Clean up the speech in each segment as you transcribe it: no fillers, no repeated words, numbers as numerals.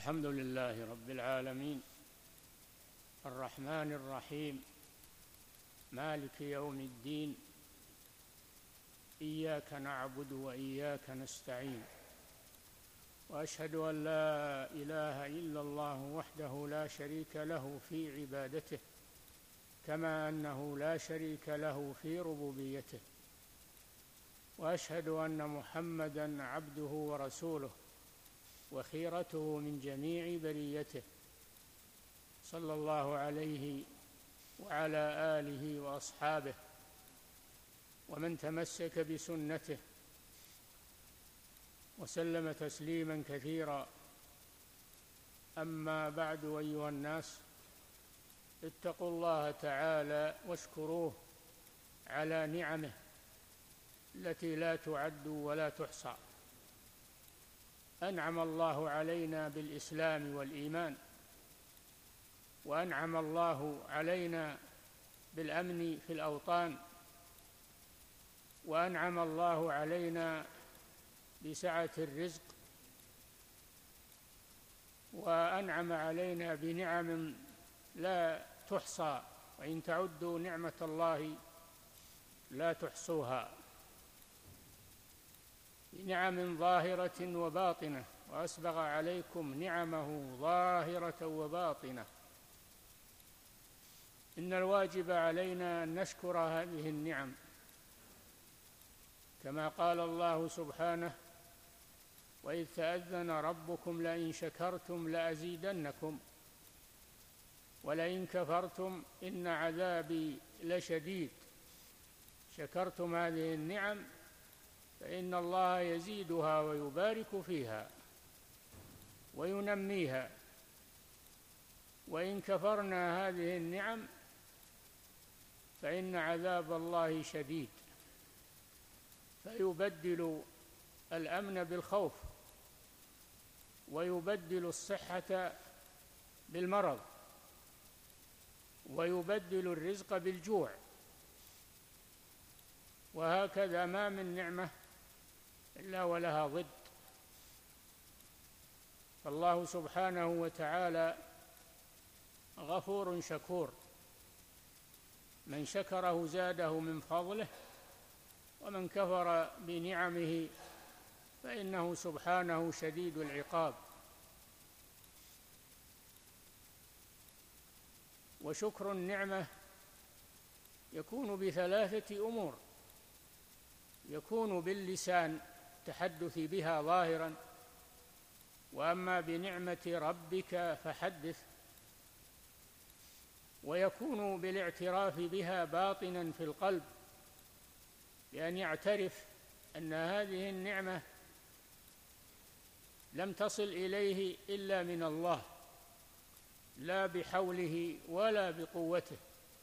الحمد لله رب العالمين، الرحمن الرحيم، مالك يوم الدين، إياك نعبد وإياك نستعين، وأشهد أن لا إله إلا الله وحده لا شريك له في عبادته، كما أنه لا شريك له في ربوبيته، وأشهد أن محمدًا عبده ورسوله وخيرته من جميع بريته، صلى الله عليه وعلى آله وأصحابه ومن تمسك بسنته وسلم تسليما كثيرا. أما بعد، أيها الناس، اتقوا الله تعالى واشكروه على نعمه التي لا تعد ولا تحصى. أنعم الله علينا بالإسلام والإيمان، وأنعم الله علينا بالأمن في الأوطان، وأنعم الله علينا بسعة الرزق، وأنعم علينا بنعم لا تحصى، وإن تعدوا نعمة الله لا تحصوها، بنعم ظاهرة وباطنة، وأسبغ عليكم نعمه ظاهرة وباطنة. إن الواجب علينا أن نشكر هذه النعم، كما قال الله سبحانه: وإذ تأذن ربكم لئن شكرتم لأزيدنكم ولئن كفرتم إن عذابي لشديد. شكرتم هذه النعم فإن الله يزيدها ويبارك فيها وينميها، وإن كفرنا هذه النعم فإن عذاب الله شديد، فيبدل الأمن بالخوف، ويبدل الصحة بالمرض، ويبدل الرزق بالجوع، وهكذا ما من نعمة إلا ولها ضد. فالله سبحانه وتعالى غفور شكور، من شكره زاده من فضله، ومن كفر بنعمه فإنه سبحانه شديد العقاب. وشكر النعمة يكون بثلاثة أمور: يكون باللسان، التحدث بها ظاهرا، وأما بنعمة ربك فحدث، ويكون بالاعتراف بها باطنا في القلب، بأن يعترف أن هذه النعمة لم تصل إليه إلا من الله، لا بحوله ولا بقوته،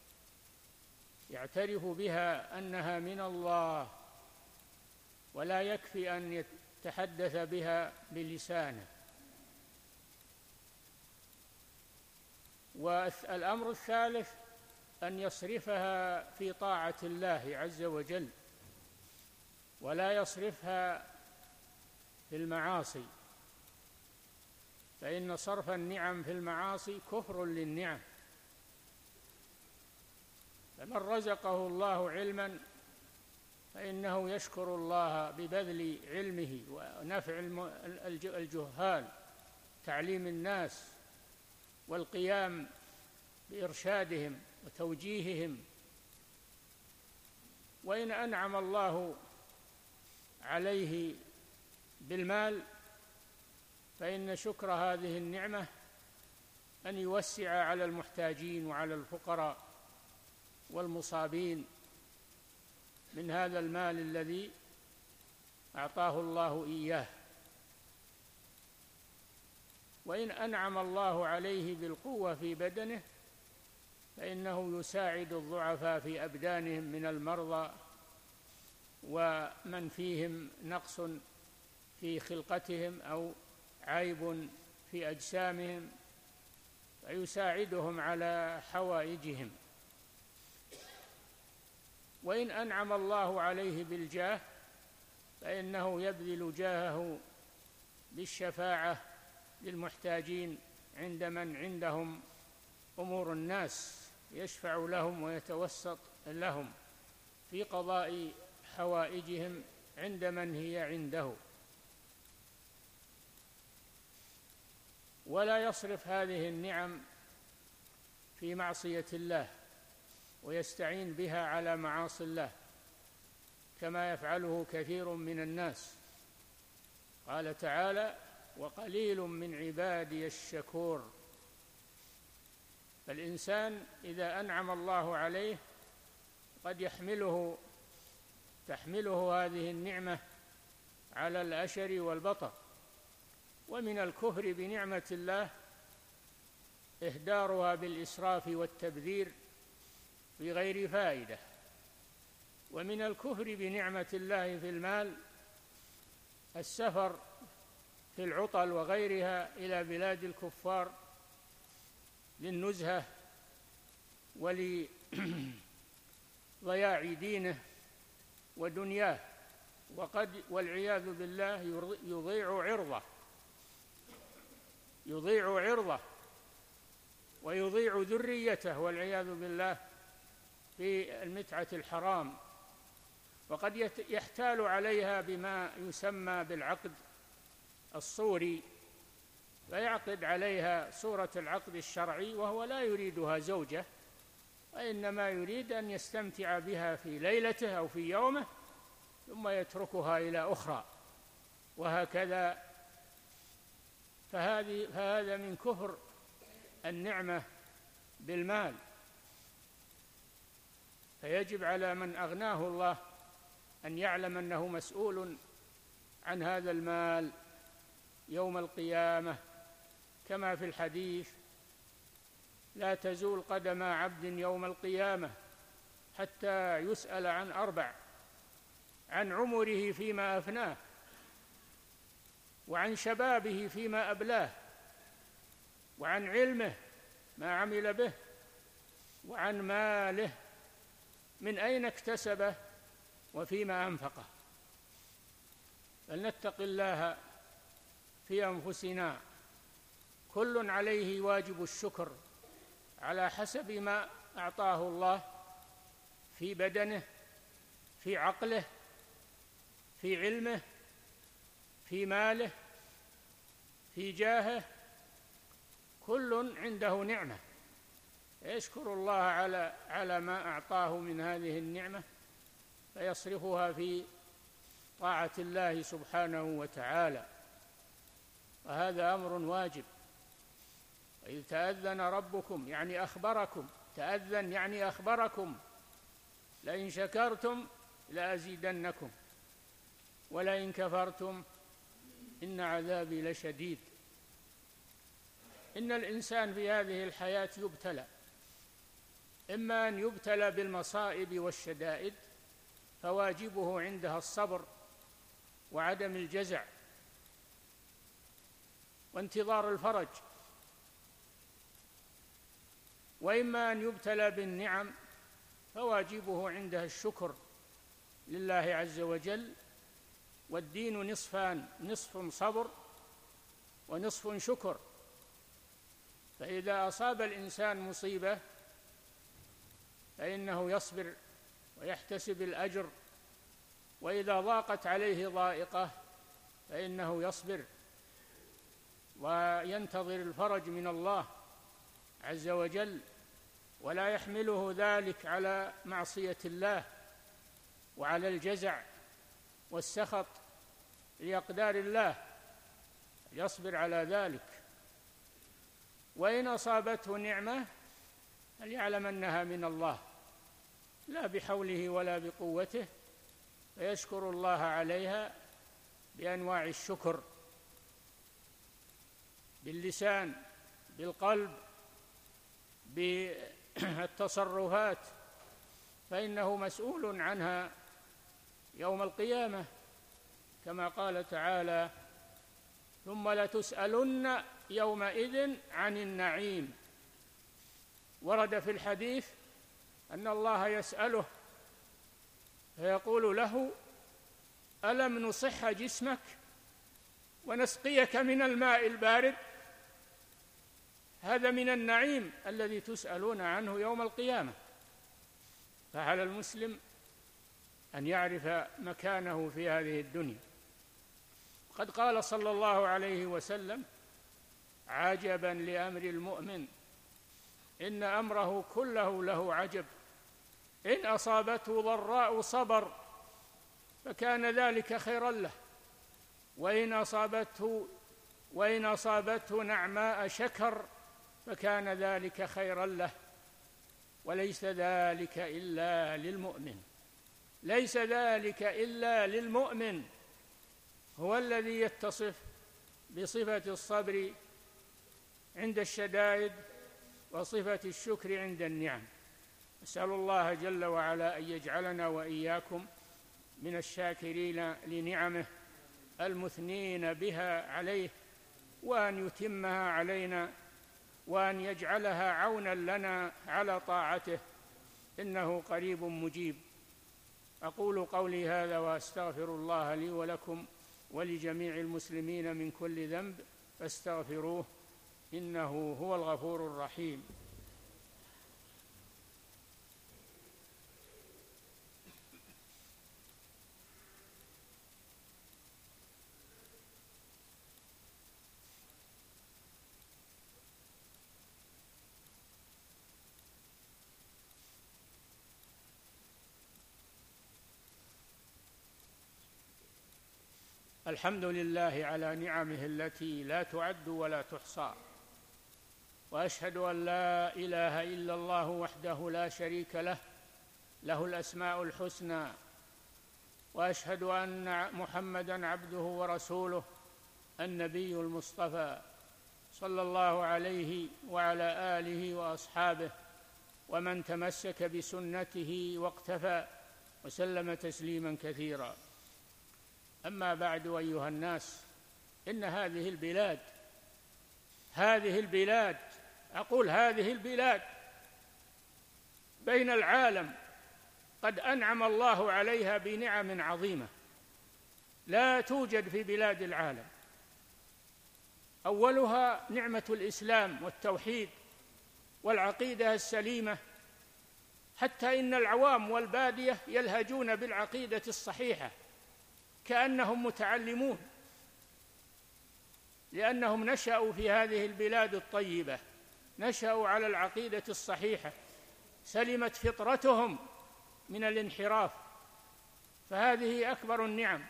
يعترف بها أنها من الله، ولا يكفي أن يتحدث بها بلسانه. والأمر الثالث أن يصرفها في طاعة الله عز وجل، ولا يصرفها في المعاصي، فإن صرف النعم في المعاصي كفر للنعم. فمن رزقه الله علما فإنه يشكر الله ببذل علمه ونفع الجهال، تعليم الناس والقيام بإرشادهم وتوجيههم. وإن أنعم الله عليه بالمال فإن شكر هذه النعمة أن يوسع على المحتاجين وعلى الفقراء والمصابين من هذا المال الذي أعطاه الله إياه. وإن أنعم الله عليه بالقوة في بدنه فإنه يساعد الضعفاء في أبدانهم من المرضى ومن فيهم نقص في خلقتهم أو عيب في أجسامهم، فيساعدهم على حوائجهم. وإن أنعم الله عليه بالجاه فإنه يبذل جاهه بالشفاعة للمحتاجين عند من عندهم أمور الناس، يشفع لهم ويتوسط لهم في قضاء حوائجهم عند من هي عنده، ولا يصرف هذه النعم في معصية الله ويستعين بها على معاصي الله كما يفعله كثير من الناس. قال تعالى: وقليل من عبادي الشكور. فالإنسان إذا أنعم الله عليه قد تحمله هذه النعمة على الأشر والبطر. ومن الكفر بنعمة الله إهدارها بالإسراف والتبذير بغير فائدة. ومن الكفر بنعمة الله في المال السفر في العطل وغيرها إلى بلاد الكفار للنزهة ولضياع دينه ودنياه، والعياذ بالله يضيع عرضه ويضيع ذريته والعياذ بالله في المتعة الحرام، وقد يحتال عليها بما يسمى بالعقد الصوري، فيعقد عليها صورة العقد الشرعي وهو لا يريدها زوجة، وإنما يريد أن يستمتع بها في ليلته أو في يومه ثم يتركها إلى أخرى، وهكذا. فهذا من كفر النعمة بالمال. فيجب على من أغناه الله أن يعلم أنه مسؤول عن هذا المال يوم القيامة، كما في الحديث: لا تزول قدم عبد يوم القيامة حتى يسأل عن 4: عن عمره فيما أفناه، وعن شبابه فيما أبلاه، وعن علمه ما عمل به، وعن ماله من أين اكتسبه وفيما أنفقه. فلنتق الله في أنفسنا، كل عليه واجب الشكر على حسب ما أعطاه الله في بدنه، في عقله، في علمه، في ماله، في جاهه، كل عنده نعمة، يشكر الله على ما أعطاه من هذه النعمة فيصرفها في طاعة الله سبحانه وتعالى، وهذا أمر واجب. وإذ تأذن ربكم يعني أخبركم، تأذن يعني أخبركم: لئن شكرتم لأزيدنكم ولئن كفرتم إن عذابي لشديد. إن الإنسان في هذه الحياة يبتلى، إما أن يبتلى بالمصائب والشدائد فواجبه عندها الصبر وعدم الجزع وانتظار الفرج، وإما أن يبتلى بالنعم فواجبه عندها الشكر لله عز وجل. والدين نصفان: نصف صبر ونصف شكر. فإذا أصاب الإنسان مصيبة فإنه يصبر ويحتسب الأجر، وإذا ضاقت عليه ضائقة فإنه يصبر وينتظر الفرج من الله عز وجل، ولا يحمله ذلك على معصية الله وعلى الجزع والسخط لأقدار الله، يصبر على ذلك. وإن أصابته نعمة فليعلم أنها من الله لا بحوله ولا بقوته، فيشكر الله عليها بأنواع الشكر: باللسان، بالقلب، بالتصرفات، فإنه مسؤول عنها يوم القيامة، كما قال تعالى: ثم لتسألن يومئذ عن النعيم. ورد في الحديث أن الله يسأله فيقول له: ألم نصح جسمك ونسقيك من الماء البارد؟ هذا من النعيم الذي تسألون عنه يوم القيامة. فعلى المسلم أن يعرف مكانه في هذه الدنيا. قد قال صلى الله عليه وسلم: عجبا لأمر المؤمن إن أمره كله له عجب، إن أصابته ضراء صبر فكان ذلك خيرا له، وإن أصابته نعماء شكر فكان ذلك خيرا له. وليس ذلك إلا للمؤمن، ليس ذلك إلا للمؤمن، هو الذي يتصف بصفة الصبر عند الشدائد وصفة الشكر عند النعم. أسأل الله جل وعلا أن يجعلنا وإياكم من الشاكرين لنعمه المثنين بها عليه، وأن يتمها علينا، وأن يجعلها عونا لنا على طاعته، إنه قريب مجيب. أقول قولي هذا وأستغفر الله لي ولكم ولجميع المسلمين من كل ذنب فاستغفروه إنه هو الغفور الرحيم. الحمد لله على نعمه التي لا تعد ولا تحصى، وأشهد أن لا إله إلا الله وحده لا شريك له، له الأسماء الحسنى، وأشهد أن محمدًا عبده ورسوله النبي المصطفى صلى الله عليه وعلى آله وأصحابه ومن تمسك بسنته واقتفى وسلم تسليمًا كثيرًا. أما بعد، أيها الناس، إن هذه البلاد أقول هذه البلاد بين العالم قد أنعم الله عليها بنعم عظيمة لا توجد في بلاد العالم. أولها نعمة الإسلام والتوحيد والعقيدة السليمة، حتى إن العوام والبادية يلهجون بالعقيدة الصحيحة كأنهم متعلمون، لأنهم نشأوا في هذه البلاد الطيبة، نشأوا على العقيدة الصحيحة، سلمت فطرتهم من الانحراف، فهذه أكبر النعم.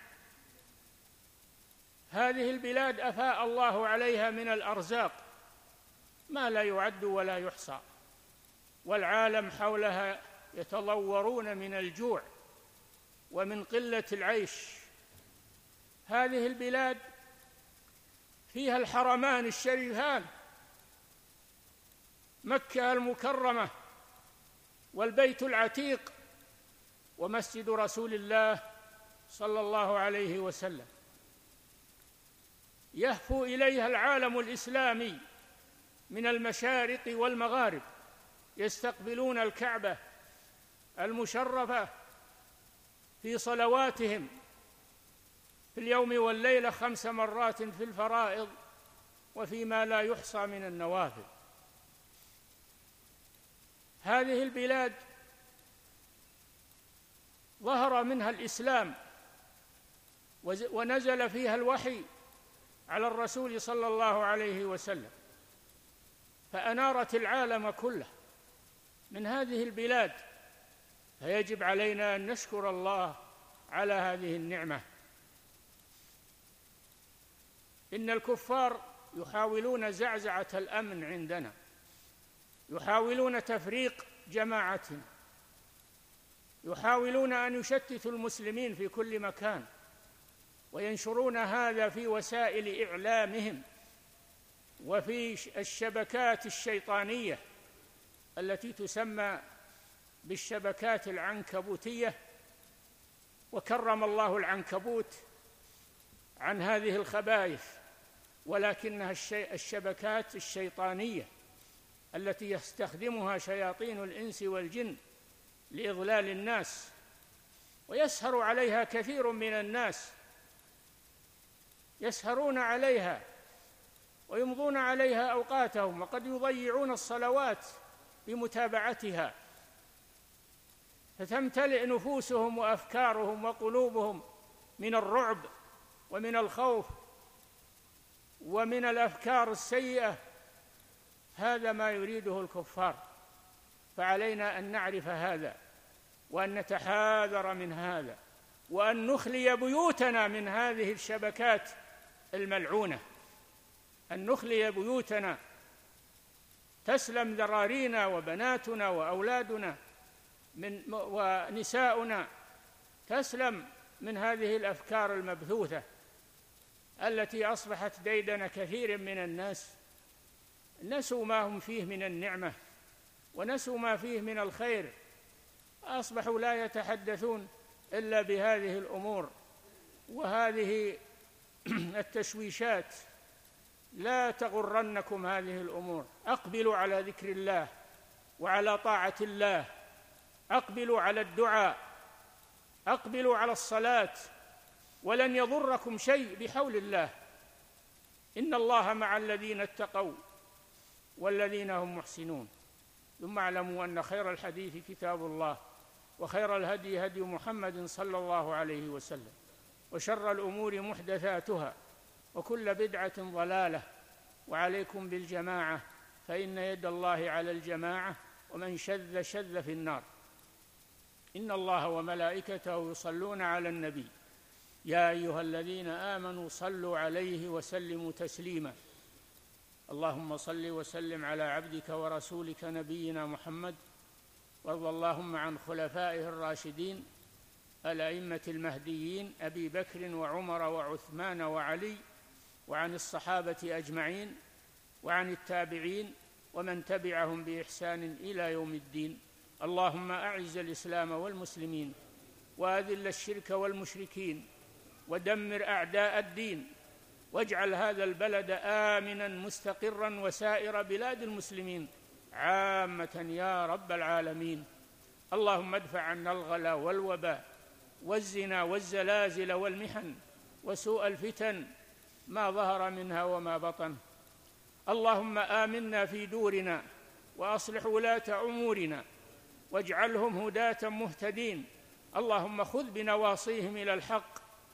هذه البلاد أفاء الله عليها من الأرزاق ما لا يعد ولا يحصى، والعالم حولها يتضورون من الجوع ومن قلة العيش. هذه البلاد فيها الحرمان الشريفان، مكة المكرمة والبيت العتيق ومسجد رسول الله صلى الله عليه وسلم، يهفو إليها العالم الإسلامي من المشارق والمغارب، يستقبلون الكعبة المشرفة في صلواتهم في اليوم والليلة 5 مرات في الفرائض وفيما لا يحصى من النوافل. هذه البلاد ظهر منها الإسلام ونزل فيها الوحي على الرسول صلى الله عليه وسلم، فأنارت العالم كله من هذه البلاد، فيجب علينا أن نشكر الله على هذه النعمة. إن الكفار يحاولون زعزعة الأمن عندنا، يحاولون تفريق جماعتنا، يحاولون أن يشتتوا المسلمين في كل مكان، وينشرون هذا في وسائل إعلامهم وفي الشبكات الشيطانية التي تسمى بالشبكات العنكبوتية، وكرم الله العنكبوت عن هذه الخبائث، ولكنها الشبكات الشيطانية التي يستخدمها شياطين الإنس والجن لإضلال الناس، ويسهر عليها كثير من الناس، يسهرون عليها ويمضون عليها أوقاتهم، وقد يضيعون الصلوات بمتابعتها، فتمتلئ نفوسهم وأفكارهم وقلوبهم من الرعب ومن الخوف ومن الأفكار السيئة. هذا ما يريده الكفار، فعلينا أن نعرف هذا وأن نتحاذر من هذا، وأن نخلي بيوتنا من هذه الشبكات الملعونة، أن نخلي بيوتنا، تسلم ذرارينا وبناتنا وأولادنا ونساؤنا، تسلم من هذه الأفكار المبثوثة التي أصبحت ديدن كثير من الناس. نسوا ما هم فيه من النعمة ونسوا ما فيه من الخير، أصبحوا لا يتحدثون إلا بهذه الأمور وهذه التشويشات. لا تغرنكم هذه الأمور، أقبلوا على ذكر الله وعلى طاعة الله، أقبلوا على الدعاء، أقبلوا على الصلاة، ولن يضركم شيء بحول الله. إن الله مع الذين اتقوا والذين هم محسنون. ثم اعلموا أن خير الحديث كتاب الله، وخير الهدي هدي محمد صلى الله عليه وسلم، وشر الأمور محدثاتها، وكل بدعة ضلالة، وعليكم بالجماعة فإن يد الله على الجماعة، ومن شذ شذ في النار. إن الله وملائكته يصلون على النبي، يا أيها الذين آمنوا صلوا عليه وسلموا تسليما. اللهم صل وسلم على عبدك ورسولك نبينا محمد، وارض اللهم عن خلفائه الراشدين الأئمة المهديين أبي بكر وعمر وعثمان وعلي، وعن الصحابة أجمعين، وعن التابعين ومن تبعهم بإحسان إلى يوم الدين. اللهم أعز الإسلام والمسلمين، وأذل الشرك والمشركين، ودمر أعداء الدين، واجعل هذا البلد آمنا مستقرا وسائر بلاد المسلمين عامة يا رب العالمين. اللهم ادفع عنا الغلا والوباء والزنا والزلازل والمحن وسوء الفتن ما ظهر منها وما بطن. اللهم آمنا في دورنا، وأصلح ولاة أمورنا، واجعلهم هداة مهتدين. اللهم خذ بنواصيهم إلى الحق.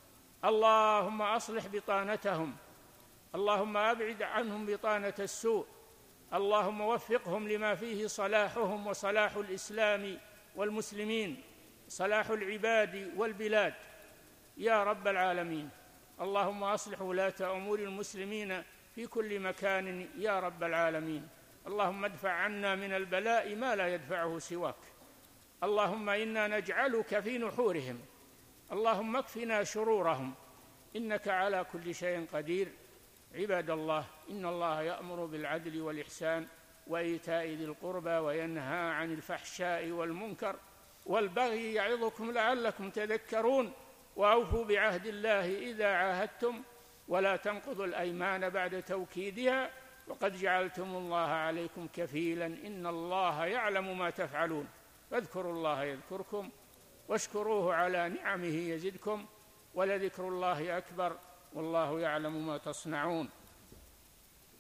اللهم أصلح بطانتهم، اللهم أبعد عنهم بطانة السوء. اللهم وفقهم لما فيه صلاحهم وصلاح الإسلام والمسلمين، صلاح العباد والبلاد يا رب العالمين. اللهم أصلح ولاة أمور المسلمين في كل مكان يا رب العالمين. اللهم ادفع عنا من البلاء ما لا يدفعه سواك. اللهم إنا نجعلك في نحورهم، اللهم اكفنا شرورهم، إنك على كل شيء قدير. عباد الله، إن الله يأمر بالعدل والإحسان وإيتاء ذي القربى، وينهى عن الفحشاء والمنكر والبغي، يعظكم لعلكم تذكرون. وأوفوا بعهد الله إذا عاهدتم، ولا تنقضوا الأيمان بعد توكيدها، وقد جعلتم الله عليكم كفيلا، إن الله يعلم ما تفعلون. فاذكروا الله يذكركم، واشكروه على نعمه يزدكم، ولذكر الله أكبر، والله يعلم ما تصنعون.